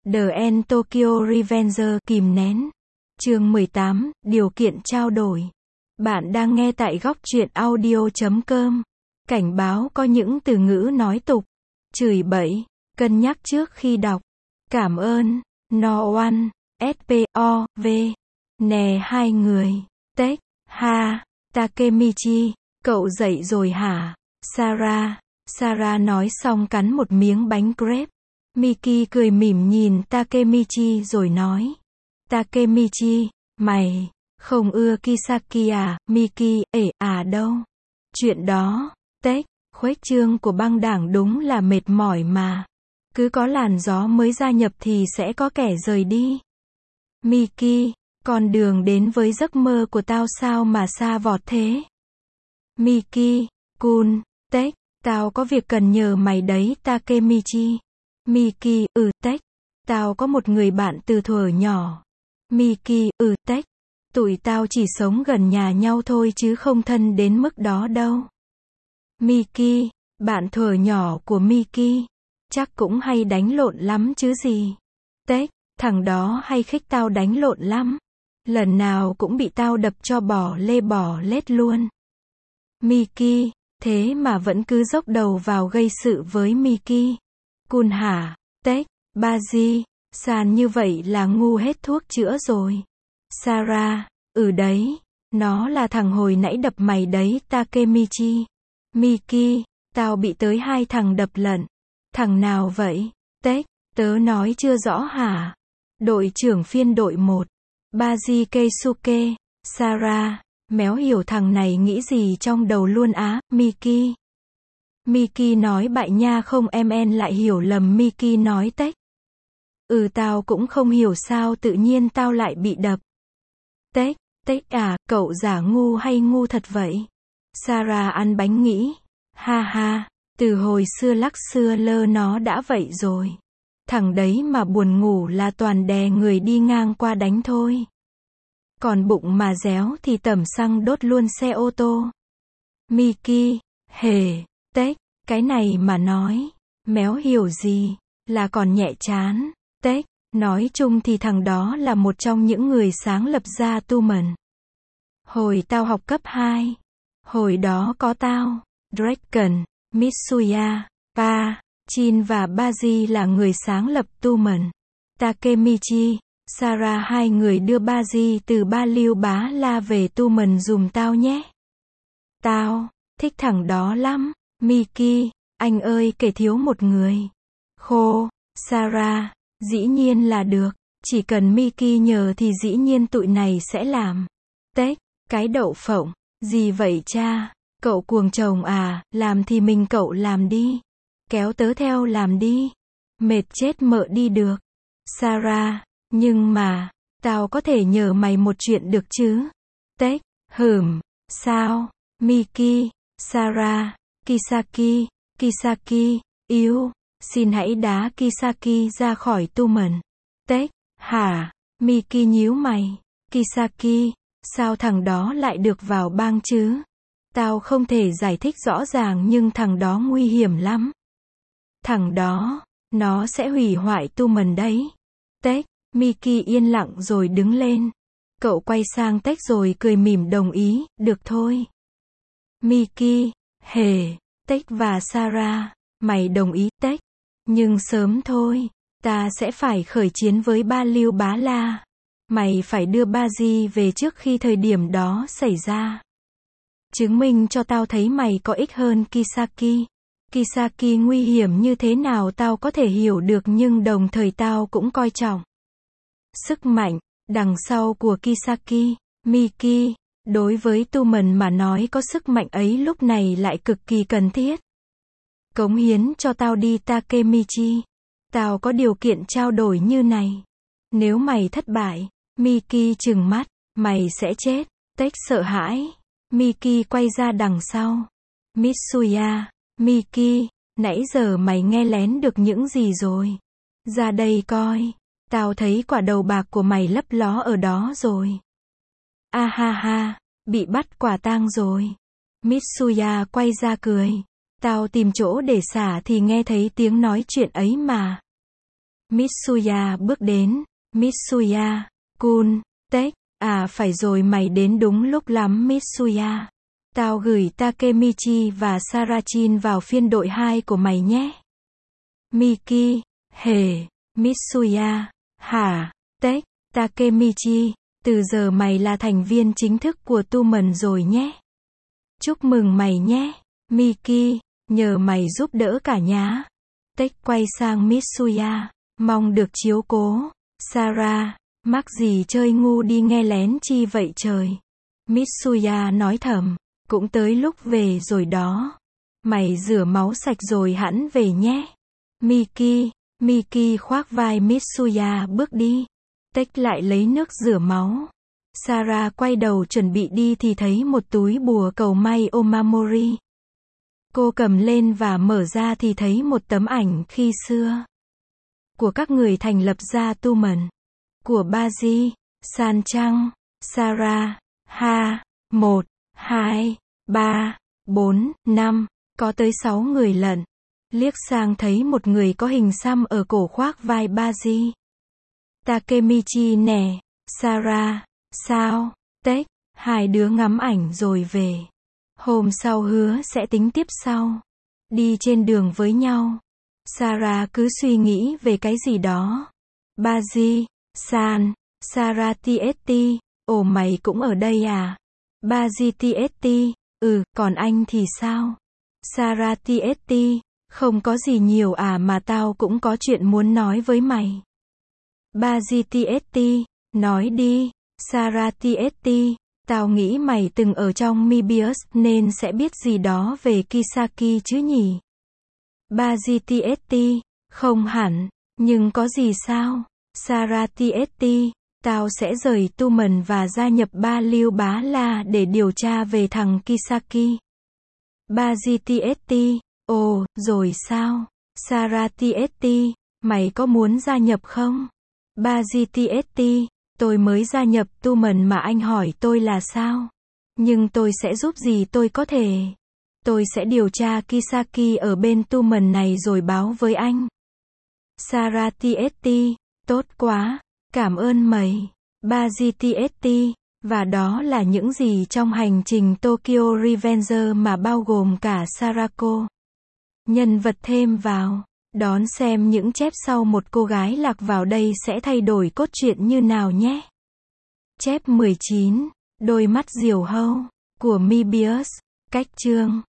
The End Tokyo Revenger kìm nén. Chương 18, điều kiện trao đổi. Bạn đang nghe tại góc truyện audio.com. Cảnh báo có những từ ngữ nói tục, chửi bậy, cân nhắc trước khi đọc. Cảm ơn. No One, S.P.O.V. Nè hai người. Tech, ha. Takemichi, cậu dậy rồi hả? Sarah nói xong cắn một miếng bánh crepe. Miki cười mỉm nhìn Takemichi rồi nói. Takemichi, mày không ưa Kisaki à? Miki, đâu. Chuyện đó, Tech, khuếch trương của băng đảng đúng là mệt mỏi mà. Cứ có làn gió mới gia nhập thì sẽ có kẻ rời đi. Miki, con đường đến với giấc mơ của tao sao mà xa vọt thế? Miki, Kun, Tech, tao có việc cần nhờ mày đấy Takemichi. Miki, Tech, tao có một người bạn từ thuở nhỏ. Miki, Tech, tụi tao chỉ sống gần nhà nhau thôi chứ không thân đến mức đó đâu. Miki, bạn thuở nhỏ của Miki, chắc cũng hay đánh lộn lắm chứ gì. Tech, thằng đó hay khích tao đánh lộn lắm. Lần nào cũng bị tao đập cho bỏ lê bỏ lết luôn. Miki, thế mà vẫn cứ dốc đầu vào gây sự với Miki. Kun hả? Tech, Baji, sàn như vậy là ngu hết thuốc chữa rồi. Sarah, đấy, nó là thằng hồi nãy đập mày đấy Takemichi. Miki, tao bị tới 2 thằng đập lận. Thằng nào vậy? Tech, tớ nói chưa rõ hả? Đội trưởng phiên đội 1. Baji Keisuke. Sarah, méo hiểu thằng này nghĩ gì trong đầu luôn á. Miki. Miki nói bại nha không em lại hiểu lầm Miki nói Tech. Tao cũng không hiểu sao tự nhiên tao lại bị đập. Tech, à, cậu giả ngu hay ngu thật vậy? Sarah ăn bánh nghĩ. Ha ha, từ hồi xưa lắc xưa lơ nó đã vậy rồi. Thằng đấy mà buồn ngủ là toàn đè người đi ngang qua đánh thôi. Còn bụng mà réo thì tẩm xăng đốt luôn xe ô tô. Miki, Tech, cái này mà nói, méo hiểu gì, là còn nhẹ chán. Tech, nói chung thì thằng đó là một trong những người sáng lập ra Tumen. Hồi tao học cấp 2, hồi đó có tao, Draken, Mitsuya, Chin và Baji là người sáng lập Tumen. Takemichi, Sarah hai người đưa Baji từ Ba Liêu Bá La về Tumen dùm tao nhé. Tao thích thằng đó lắm. Miki, anh ơi kể thiếu một người. Khô, Sarah, dĩ nhiên là được. Chỉ cần Miki nhờ thì dĩ nhiên tụi này sẽ làm. Tech, cái đậu phộng. Gì vậy cha? Cậu cuồng chồng à? Làm thì mình cậu làm đi. Kéo tớ theo làm đi. Mệt chết mợ đi được. Sarah, nhưng mà, tao có thể nhờ mày một chuyện được chứ? Tech, sao? Miki, Sarah, Kisaki, yêu, xin hãy đá Kisaki ra khỏi Tumen. Tech, hả? Miki nhíu mày. Kisaki, sao thằng đó lại được vào bang chứ? Tao không thể giải thích rõ ràng nhưng thằng đó nguy hiểm lắm. Thằng đó, nó sẽ hủy hoại Tumen đấy. Tech, Miki yên lặng rồi đứng lên. Cậu quay sang Tech rồi cười mỉm đồng ý, được thôi. Miki, Tech và Sarah, mày đồng ý Tech. Nhưng sớm thôi, ta sẽ phải khởi chiến với Ba Liêu Bá La. Mày phải đưa Baji về trước khi thời điểm đó xảy ra. Chứng minh cho tao thấy mày có ích hơn Kisaki. Kisaki nguy hiểm như thế nào tao có thể hiểu được nhưng đồng thời tao cũng coi trọng sức mạnh đằng sau của Kisaki. Miki, đối với Tumen mà nói có sức mạnh ấy lúc này lại cực kỳ cần thiết. Cống hiến cho tao đi Takemichi. Tao có điều kiện trao đổi như này. Nếu mày thất bại, Miki trừng mắt, mày sẽ chết. Tech sợ hãi. Miki quay ra đằng sau. Mitsuya, Miki, nãy giờ mày nghe lén được những gì rồi? Ra đây coi. Tao thấy quả đầu bạc của mày lấp ló ở đó rồi. Ha, bị bắt quả tang rồi. Mitsuya quay ra cười. Tao tìm chỗ để xả thì nghe thấy tiếng nói chuyện ấy mà. Mitsuya bước đến. Mitsuya, kun, tech, à phải rồi mày đến đúng lúc lắm Mitsuya. Tao gửi Takemichi và Sarachin vào phiên đội 2 của mày nhé. Miki, hề, Mitsuya, hả, tech, Takemichi, từ giờ mày là thành viên chính thức của Tumen rồi nhé. Chúc mừng mày nhé. Miki, nhờ mày giúp đỡ cả nhá. Tech quay sang Mitsuya, mong được chiếu cố. Sarah, mắc gì chơi ngu đi nghe lén chi vậy trời. Mitsuya nói thầm, cũng tới lúc về rồi đó. Mày rửa máu sạch rồi hẵng về nhé. Miki khoác vai Mitsuya bước đi. Tech lại lấy nước rửa máu. Sarah quay đầu chuẩn bị đi thì thấy một túi bùa cầu may Omamori. Cô cầm lên và mở ra thì thấy một tấm ảnh khi xưa của các người thành lập ra Tumen. Của Baji, San-chang, Sarah, Ha, 1, 2, 3, 4, 5, có tới 6 người lận. Liếc sang thấy một người có hình xăm ở cổ khoác vai Baji. Takemichi nè, Sarah, sao, tech, hai đứa ngắm ảnh rồi về. Hôm sau hứa sẽ tính tiếp sau. Đi trên đường với nhau. Sarah cứ suy nghĩ về cái gì đó. Baji, San, Sarah TST, ồ mày cũng ở đây à? Baji TST, còn anh thì sao? Sarah TST, không có gì nhiều à mà tao cũng có chuyện muốn nói với mày. Baji TST, nói đi. Sarah TST, tao nghĩ mày từng ở trong Mebius nên sẽ biết gì đó về Kisaki chứ nhỉ? Baji TST, không hẳn, nhưng có gì sao? Sarah TST, tao sẽ rời Tumen và gia nhập Ba Lưu Bá La để điều tra về thằng Kisaki. Baji TST, ồ, rồi sao? Sarah TST, mày có muốn gia nhập không? Baji TST, tôi mới gia nhập Tumen mà anh hỏi tôi là sao? Nhưng tôi sẽ giúp gì tôi có thể. Tôi sẽ điều tra Kisaki ở bên Tumen này rồi báo với anh. Sarah TST, tốt quá, cảm ơn mày. Baji TST, và đó là những gì trong hành trình Tokyo Revenger mà bao gồm cả Sarako. Nhân vật thêm vào. Đón xem những chép sau một cô gái lạc vào đây sẽ thay đổi cốt truyện như nào nhé. Chép 19, đôi mắt diều hâu, của Mebius, cách chương.